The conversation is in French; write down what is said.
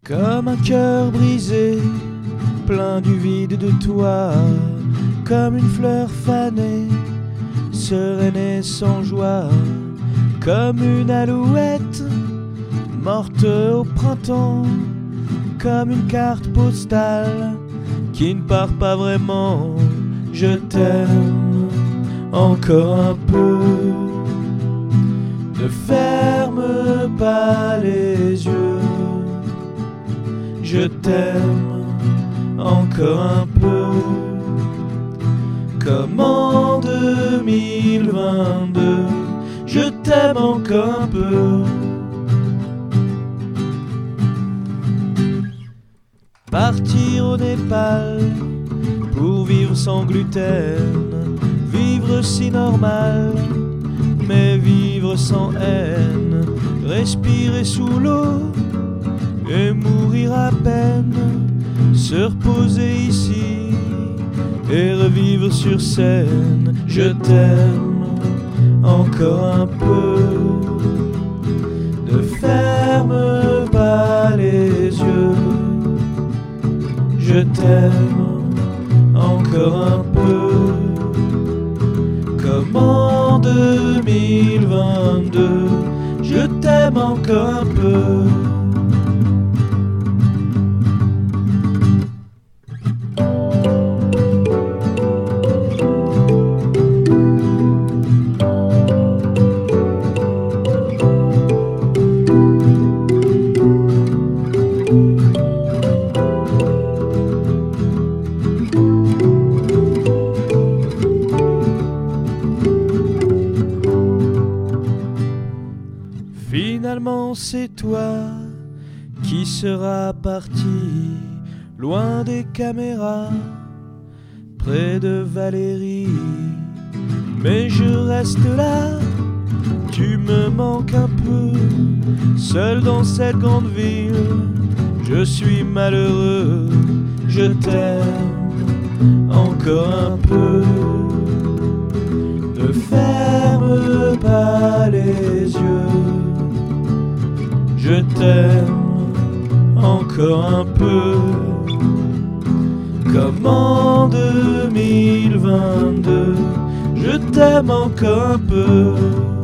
Comme un cœur brisé, plein du vide de toi, comme une fleur fanée, sereine et sans joie, comme une alouette morte au printemps, comme une carte postale qui ne part pas vraiment. Je t'aime encore un peu. Ne ferme pas les yeux. Je t'aime encore un peu. Comme en 2022, je t'aime encore un peu. Partir au Népal pour vivre sans gluten, vivre si normal, mais vivre sans haine, respirer sous l'eau et mourir à peine, se reposer ici et revivre sur scène. Je t'aime encore un peu. Ne ferme pas les yeux. Je t'aime encore un peu. Comme en 2022, je t'aime encore un peu. Finalement c'est toi qui seras parti, loin des caméras, près de Valérie. Mais je reste là, tu me manques un peu, seul dans cette grande ville, je suis malheureux. Je t'aime encore un peu. Ne ferme pas les yeux. Je t'aime encore un peu. Comme en 2022, je t'aime encore un peu.